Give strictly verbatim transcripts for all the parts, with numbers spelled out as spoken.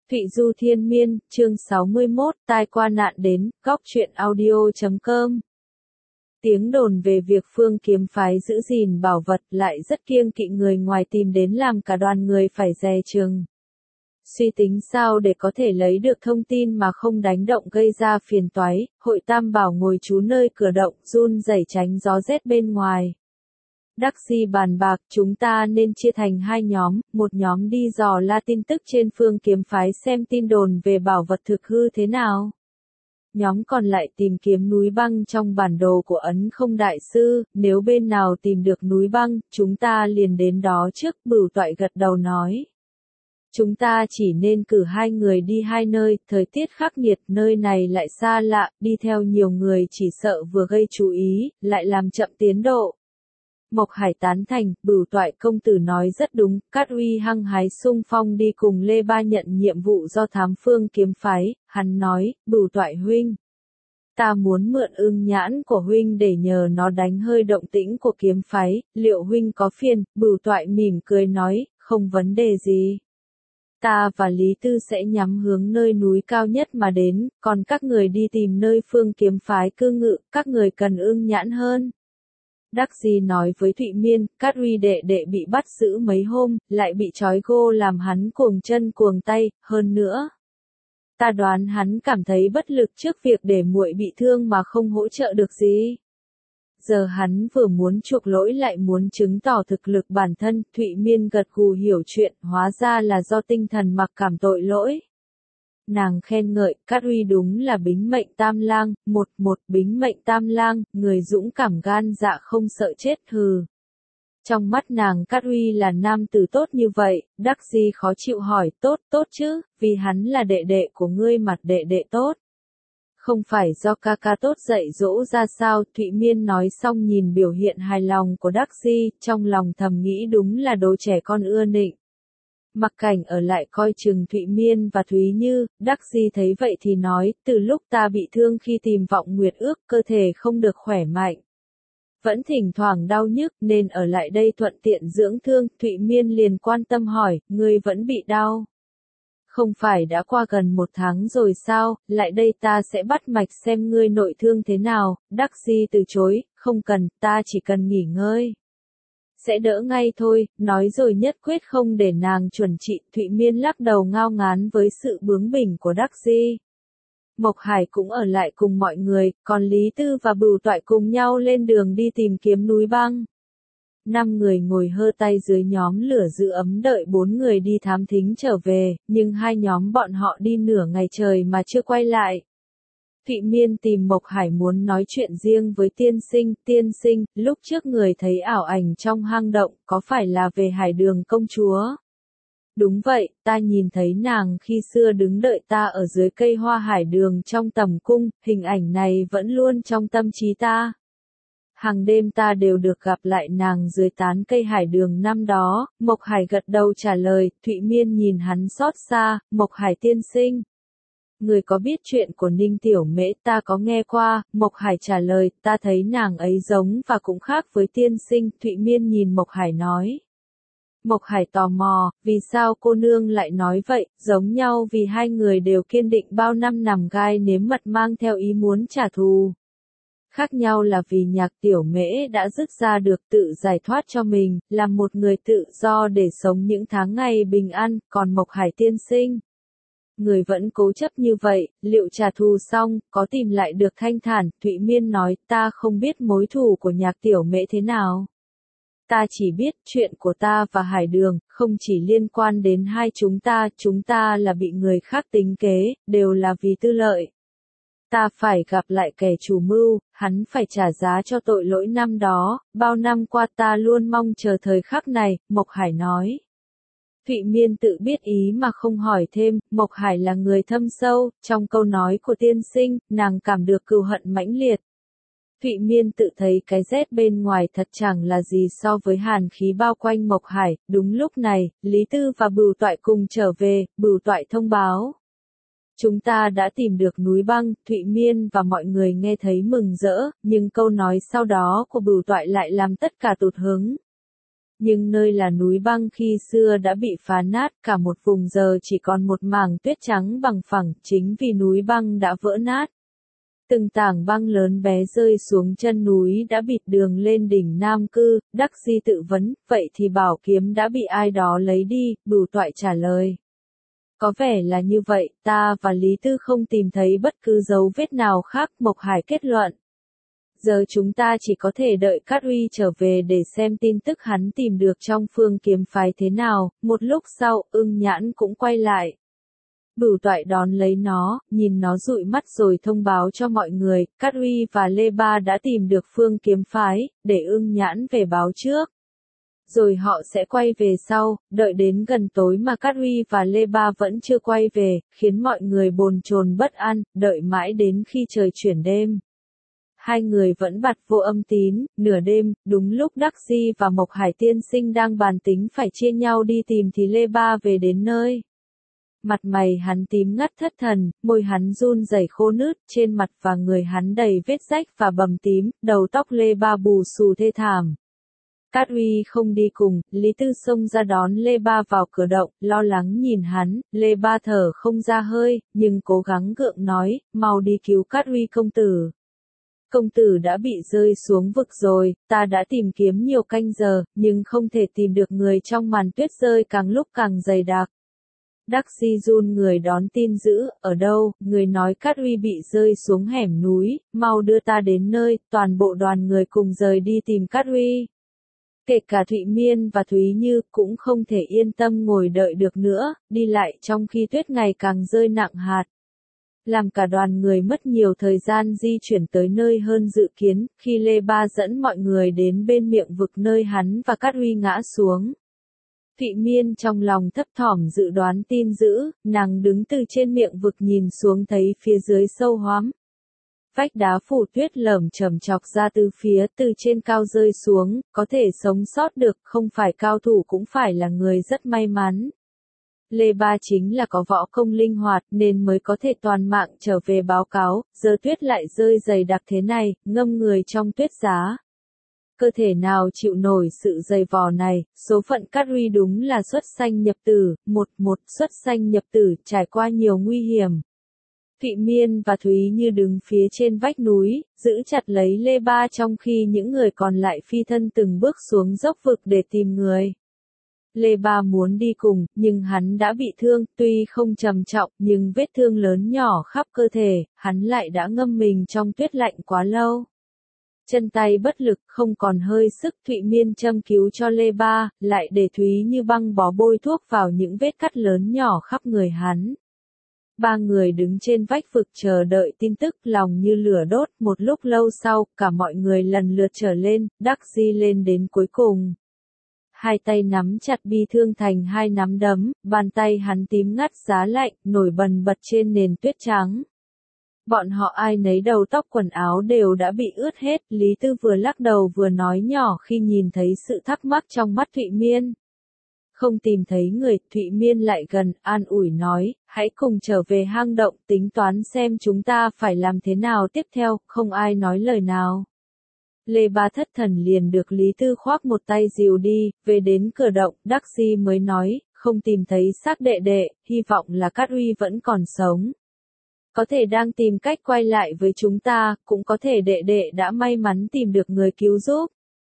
Thụy Du Thiên Miên, chương sáu mươi mốt, tai qua nạn đến, góc truyện audio chấm com. Tiếng đồn về việc Phương Kiếm phái giữ gìn bảo vật lại rất kiêng kỵ người ngoài tìm đến làm cả đoàn người phải dè chừng. Suy tính sao để có thể lấy được thông tin mà không đánh động gây ra phiền toái, Hội Tam Bảo ngồi trú nơi cửa động run rẩy tránh gió rét bên ngoài. Đắc Di bàn bạc, chúng ta nên chia thành hai nhóm, một nhóm đi dò la tin tức trên Phương Kiếm phái xem tin đồn về bảo vật thực hư thế nào. Nhóm còn lại tìm kiếm núi băng trong bản đồ của Ấn Không Đại Sư, nếu bên nào tìm được núi băng, chúng ta liền đến đó trước. Bửu Toại gật đầu nói. Chúng ta chỉ nên cử hai người đi hai nơi, thời tiết khắc nghiệt, nơi này lại xa lạ, đi theo nhiều người chỉ sợ vừa gây chú ý, lại làm chậm tiến độ. Mộc Hải tán thành, Bửu Toại công tử nói rất đúng, Cát Uy hăng hái xung phong đi cùng Lê Ba nhận nhiệm vụ do thám Phương Kiếm phái, hắn nói, Bửu Toại huynh. Ta muốn mượn ưng nhãn của huynh để nhờ nó đánh hơi động tĩnh của kiếm phái, liệu huynh có phiền? Bửu Toại mỉm cười nói, không vấn đề gì. Ta và Lý Tư sẽ nhắm hướng nơi núi cao nhất mà đến, còn các người đi tìm nơi Phương Kiếm phái cư ngự, các người cần ưng nhãn hơn. Đắc Di nói với Thụy Miên, Cát Uy đệ đệ bị bắt giữ mấy hôm, lại bị trói gô làm hắn cuồng chân cuồng tay, hơn nữa. Ta đoán hắn cảm thấy bất lực trước việc để muội bị thương mà không hỗ trợ được gì. Giờ hắn vừa muốn chuộc lỗi lại muốn chứng tỏ thực lực bản thân, Thụy Miên gật gù hiểu chuyện, hóa ra là do tinh thần mặc cảm tội lỗi. Nàng khen ngợi, Cát Uy đúng là bính mệnh tam lang, một một bính mệnh tam lang, người dũng cảm gan dạ không sợ chết hừ. Trong mắt nàng Cát Uy là nam tử tốt như vậy, Đắc Di khó chịu hỏi, tốt tốt chứ, vì hắn là đệ đệ của ngươi mà đệ đệ tốt. Không phải do ca ca tốt dạy dỗ ra sao, Thụy Miên nói xong nhìn biểu hiện hài lòng của Đắc Di, trong lòng thầm nghĩ đúng là đồ trẻ con ưa nịnh. Mặc Cảnh ở lại coi chừng Thụy Miên và Thúy Như, Đắc Di thấy vậy thì nói, từ lúc ta bị thương khi tìm vọng nguyệt ước, cơ thể không được khỏe mạnh. Vẫn thỉnh thoảng đau nhức nên ở lại đây thuận tiện dưỡng thương, Thụy Miên liền quan tâm hỏi, ngươi vẫn bị đau. Không phải đã qua gần một tháng rồi sao, lại đây ta sẽ bắt mạch xem ngươi nội thương thế nào, Đắc Di từ chối, không cần, ta chỉ cần nghỉ ngơi. Sẽ đỡ ngay thôi, nói rồi nhất quyết không để nàng chuẩn trị, Thụy Miên lắc đầu ngao ngán với sự bướng bỉnh của Đắc Di. Mộc Hải cũng ở lại cùng mọi người, còn Lý Tư và Bửu Toại cùng nhau lên đường đi tìm kiếm núi băng. Năm người ngồi hơ tay dưới nhóm lửa giữ ấm đợi bốn người đi thám thính trở về, nhưng hai nhóm bọn họ đi nửa ngày trời mà chưa quay lại. Thụy Miên tìm Mộc Hải muốn nói chuyện riêng với tiên sinh, tiên sinh, lúc trước người thấy ảo ảnh trong hang động, có phải là về Hải Đường công chúa? Đúng vậy, ta nhìn thấy nàng khi xưa đứng đợi ta ở dưới cây hoa hải đường trong tầm cung, hình ảnh này vẫn luôn trong tâm trí ta. Hàng đêm ta đều được gặp lại nàng dưới tán cây hải đường năm đó, Mộc Hải gật đầu trả lời, Thụy Miên nhìn hắn xót xa, Mộc Hải tiên sinh. Người có biết chuyện của Ninh Tiểu Mễ ta có nghe qua, Mộc Hải trả lời, ta thấy nàng ấy giống và cũng khác với tiên sinh, Thụy Miên nhìn Mộc Hải nói. Mộc Hải tò mò, vì sao cô nương lại nói vậy, giống nhau vì hai người đều kiên định bao năm nằm gai nếm mật mang theo ý muốn trả thù. Khác nhau là vì Nhạc Tiểu Mễ đã dứt ra được tự giải thoát cho mình, làm một người tự do để sống những tháng ngày bình an, còn Mộc Hải tiên sinh. Người vẫn cố chấp như vậy, liệu trả thù xong, có tìm lại được thanh thản, Thụy Miên nói, ta không biết mối thù của Nhạc Tiểu Mễ thế nào. Ta chỉ biết chuyện của ta và Hải Đường, không chỉ liên quan đến hai chúng ta, chúng ta là bị người khác tính kế, đều là vì tư lợi. Ta phải gặp lại kẻ chủ mưu, hắn phải trả giá cho tội lỗi năm đó, bao năm qua ta luôn mong chờ thời khắc này, Mộc Hải nói. Thụy Miên tự biết ý mà không hỏi thêm, Mộc Hải là người thâm sâu, trong câu nói của tiên sinh, nàng cảm được cừu hận mãnh liệt. Thụy Miên tự thấy cái rét bên ngoài thật chẳng là gì so với hàn khí bao quanh Mộc Hải, đúng lúc này, Lý Tư và Bửu Toại cùng trở về, Bửu Toại thông báo. Chúng ta đã tìm được núi băng, Thụy Miên và mọi người nghe thấy mừng rỡ, nhưng câu nói sau đó của Bửu Toại lại làm tất cả tụt hứng. Nhưng nơi là núi băng khi xưa đã bị phá nát, cả một vùng giờ chỉ còn một mảng tuyết trắng bằng phẳng, chính vì núi băng đã vỡ nát. Từng tảng băng lớn bé rơi xuống chân núi đã bịt đường lên đỉnh Nam Cư. Đắc Di tự vấn, vậy thì bảo kiếm đã bị ai đó lấy đi, Bửu Toại trả lời. Có vẻ là như vậy, ta và Lý Tư không tìm thấy bất cứ dấu vết nào khác, Mộc Hải kết luận. Giờ chúng ta chỉ có thể đợi Cát Uy trở về để xem tin tức hắn tìm được trong Phương Kiếm phái thế nào. Một lúc sau, Ưng Nhãn cũng quay lại. Bửu Toại đón lấy nó, nhìn nó dụi mắt rồi thông báo cho mọi người, Cát Uy và Lê Ba đã tìm được Phương Kiếm phái, để Ưng Nhãn về báo trước. Rồi họ sẽ quay về sau, đợi đến gần tối mà Cát Uy và Lê Ba vẫn chưa quay về, khiến mọi người bồn chồn bất an, đợi mãi đến khi trời chuyển đêm. Hai người vẫn bặt vô âm tín, nửa đêm, đúng lúc Đắc Di và Mộc Hải tiên sinh đang bàn tính phải chia nhau đi tìm thì Lê Ba về đến nơi. Mặt mày hắn tím ngắt thất thần, môi hắn run rẩy khô nứt, trên mặt và người hắn đầy vết rách và bầm tím, đầu tóc Lê Ba bù xù thê thảm. Cát Uy không đi cùng, Lý Tư xông ra đón Lê Ba vào cửa động, lo lắng nhìn hắn, Lê Ba thở không ra hơi, nhưng cố gắng gượng nói, mau đi cứu Cát Uy công tử. Công tử đã bị rơi xuống vực rồi, ta đã tìm kiếm nhiều canh giờ, nhưng không thể tìm được người trong màn tuyết rơi càng lúc càng dày đặc. Đắc Di run người đón tin dữ, ở đâu, người nói Cát Uy bị rơi xuống hẻm núi, mau đưa ta đến nơi, toàn bộ đoàn người cùng rời đi tìm Cát Uy. Kể cả Thụy Miên và Thúy Như cũng không thể yên tâm ngồi đợi được nữa, đi lại trong khi tuyết ngày càng rơi nặng hạt. Làm cả đoàn người mất nhiều thời gian di chuyển tới nơi hơn dự kiến, khi Lê Ba dẫn mọi người đến bên miệng vực nơi hắn và Cát Uy ngã xuống. Thụy Miên trong lòng thấp thỏm dự đoán tin dữ, nàng đứng từ trên miệng vực nhìn xuống thấy phía dưới sâu hoắm. Vách đá phủ tuyết lởm chởm chọc ra từ phía từ trên cao rơi xuống, có thể sống sót được, không phải cao thủ cũng phải là người rất may mắn. Lê Ba chính là có võ công linh hoạt nên mới có thể toàn mạng trở về báo cáo, giờ tuyết lại rơi dày đặc thế này, ngâm người trong tuyết giá. Cơ thể nào chịu nổi sự dày vò này, số phận Cát Uy đúng là xuất sanh nhập tử, một một xuất sanh nhập tử, trải qua nhiều nguy hiểm. Thụy Miên và Thúy Như đứng phía trên vách núi, giữ chặt lấy Lê Ba trong khi những người còn lại phi thân từng bước xuống dốc vực để tìm người. Lê Ba muốn đi cùng, nhưng hắn đã bị thương, tuy không trầm trọng, nhưng vết thương lớn nhỏ khắp cơ thể, hắn lại đã ngâm mình trong tuyết lạnh quá lâu. Chân tay bất lực, không còn hơi sức, Thụy Miên châm cứu cho Lê Ba, lại để Thúy Như băng bó bôi thuốc vào những vết cắt lớn nhỏ khắp người hắn. Ba người đứng trên vách vực chờ đợi tin tức, lòng như lửa đốt, một lúc lâu sau, cả mọi người lần lượt trở lên, Đắc Di lên đến cuối cùng. Hai tay nắm chặt bi thương thành hai nắm đấm, bàn tay hắn tím ngắt giá lạnh, nổi bần bật trên nền tuyết trắng. Bọn họ ai nấy đầu tóc quần áo đều đã bị ướt hết, Lý Tư vừa lắc đầu vừa nói nhỏ khi nhìn thấy sự thắc mắc trong mắt Thụy Miên. Không tìm thấy người, Thụy Miên lại gần, an ủi nói, hãy cùng trở về hang động, tính toán xem chúng ta phải làm thế nào tiếp theo, không ai nói lời nào. Lê Ba thất thần liền được Lý Tư khoác một tay dìu đi, về đến cửa động, Đắc Di mới nói, không tìm thấy xác đệ đệ, hy vọng là Cát Uy vẫn còn sống. Có thể đang tìm cách quay lại với chúng ta, cũng có thể đệ đệ đã may mắn tìm được người cứu giúp.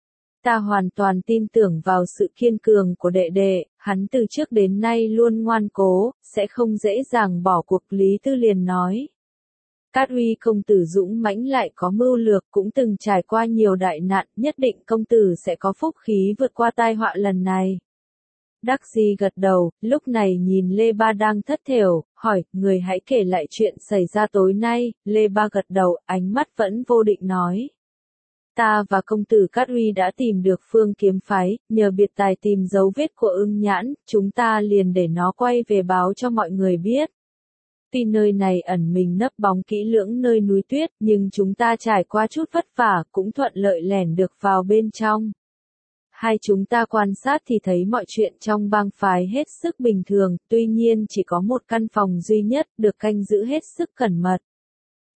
Ta hoàn toàn tin tưởng vào sự kiên cường của đệ đệ, hắn từ trước đến nay luôn ngoan cố, sẽ không dễ dàng bỏ cuộc, Lý Tư liền nói. Cát Uy công tử dũng mãnh lại có mưu lược, cũng từng trải qua nhiều đại nạn, nhất định công tử sẽ có phúc khí vượt qua tai họa lần này. Đắc Di gật đầu, lúc này nhìn Lê Ba đang thất thểu, hỏi, người hãy kể lại chuyện xảy ra tối nay, Lê Ba gật đầu, ánh mắt vẫn vô định nói. Ta và công tử Cát Uy đã tìm được Phương Kiếm phái, nhờ biệt tài tìm dấu vết của Ưng Nhãn, chúng ta liền để nó quay về báo cho mọi người biết. Tuy nơi này ẩn mình nấp bóng kỹ lưỡng nơi núi tuyết, nhưng chúng ta trải qua chút vất vả, cũng thuận lợi lẻn được vào bên trong. Hai chúng ta quan sát thì thấy mọi chuyện trong bang phái hết sức bình thường, tuy nhiên chỉ có một căn phòng duy nhất được canh giữ hết sức cẩn mật.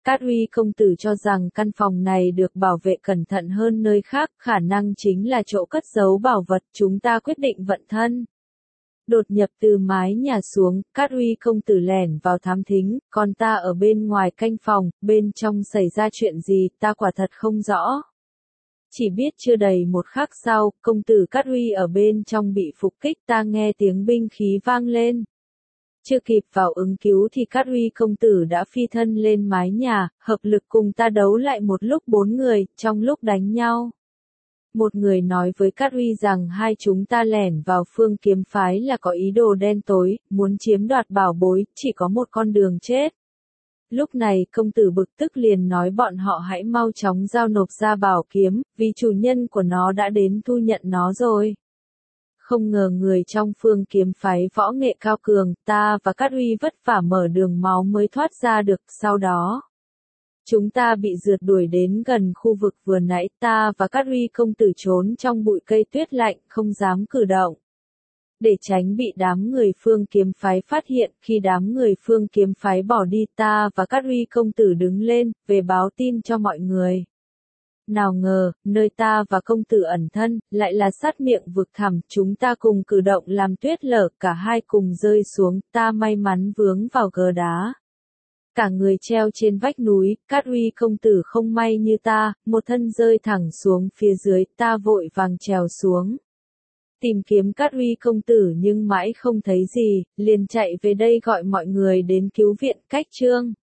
Cát Uy công tử cho rằng căn phòng này được bảo vệ cẩn thận hơn nơi khác, khả năng chính là chỗ cất giấu bảo vật, chúng ta quyết định vận thân. Đột nhập từ mái nhà xuống, Cát Uy công tử lẻn vào thám thính, còn ta ở bên ngoài canh phòng, bên trong xảy ra chuyện gì, ta quả thật không rõ. Chỉ biết chưa đầy một khắc sau, công tử Cát Uy ở bên trong bị phục kích, ta nghe tiếng binh khí vang lên. Chưa kịp vào ứng cứu thì Cát Uy công tử đã phi thân lên mái nhà, hợp lực cùng ta đấu lại một lúc bốn người, trong lúc đánh nhau. Một người nói với Cát Uy rằng hai chúng ta lẻn vào Phương Kiếm phái là có ý đồ đen tối, muốn chiếm đoạt bảo bối, chỉ có một con đường chết. Lúc này công tử bực tức liền nói bọn họ hãy mau chóng giao nộp ra bảo kiếm, vì chủ nhân của nó đã đến thu nhận nó rồi. Không ngờ người trong Phương Kiếm phái võ nghệ cao cường, ta và Cát Uy vất vả mở đường máu mới thoát ra được, sau đó. Chúng ta bị rượt đuổi đến gần khu vực vừa nãy, ta và Cát Uy công tử trốn trong bụi cây tuyết lạnh, không dám cử động. Để tránh bị đám người Phương Kiếm phái phát hiện, khi đám người Phương Kiếm phái bỏ đi, ta và Cát Uy công tử đứng lên, về báo tin cho mọi người. Nào ngờ, nơi ta và công tử ẩn thân, lại là sát miệng vực thẳm, chúng ta cùng cử động làm tuyết lở, cả hai cùng rơi xuống, ta may mắn vướng vào gờ đá. Cả người treo trên vách núi, Cát Uy công tử không may như ta, một thân rơi thẳng xuống phía dưới, ta vội vàng trèo xuống. Tìm kiếm Cát Uy công tử nhưng mãi không thấy gì, liền chạy về đây gọi mọi người đến cứu viện. Cách chương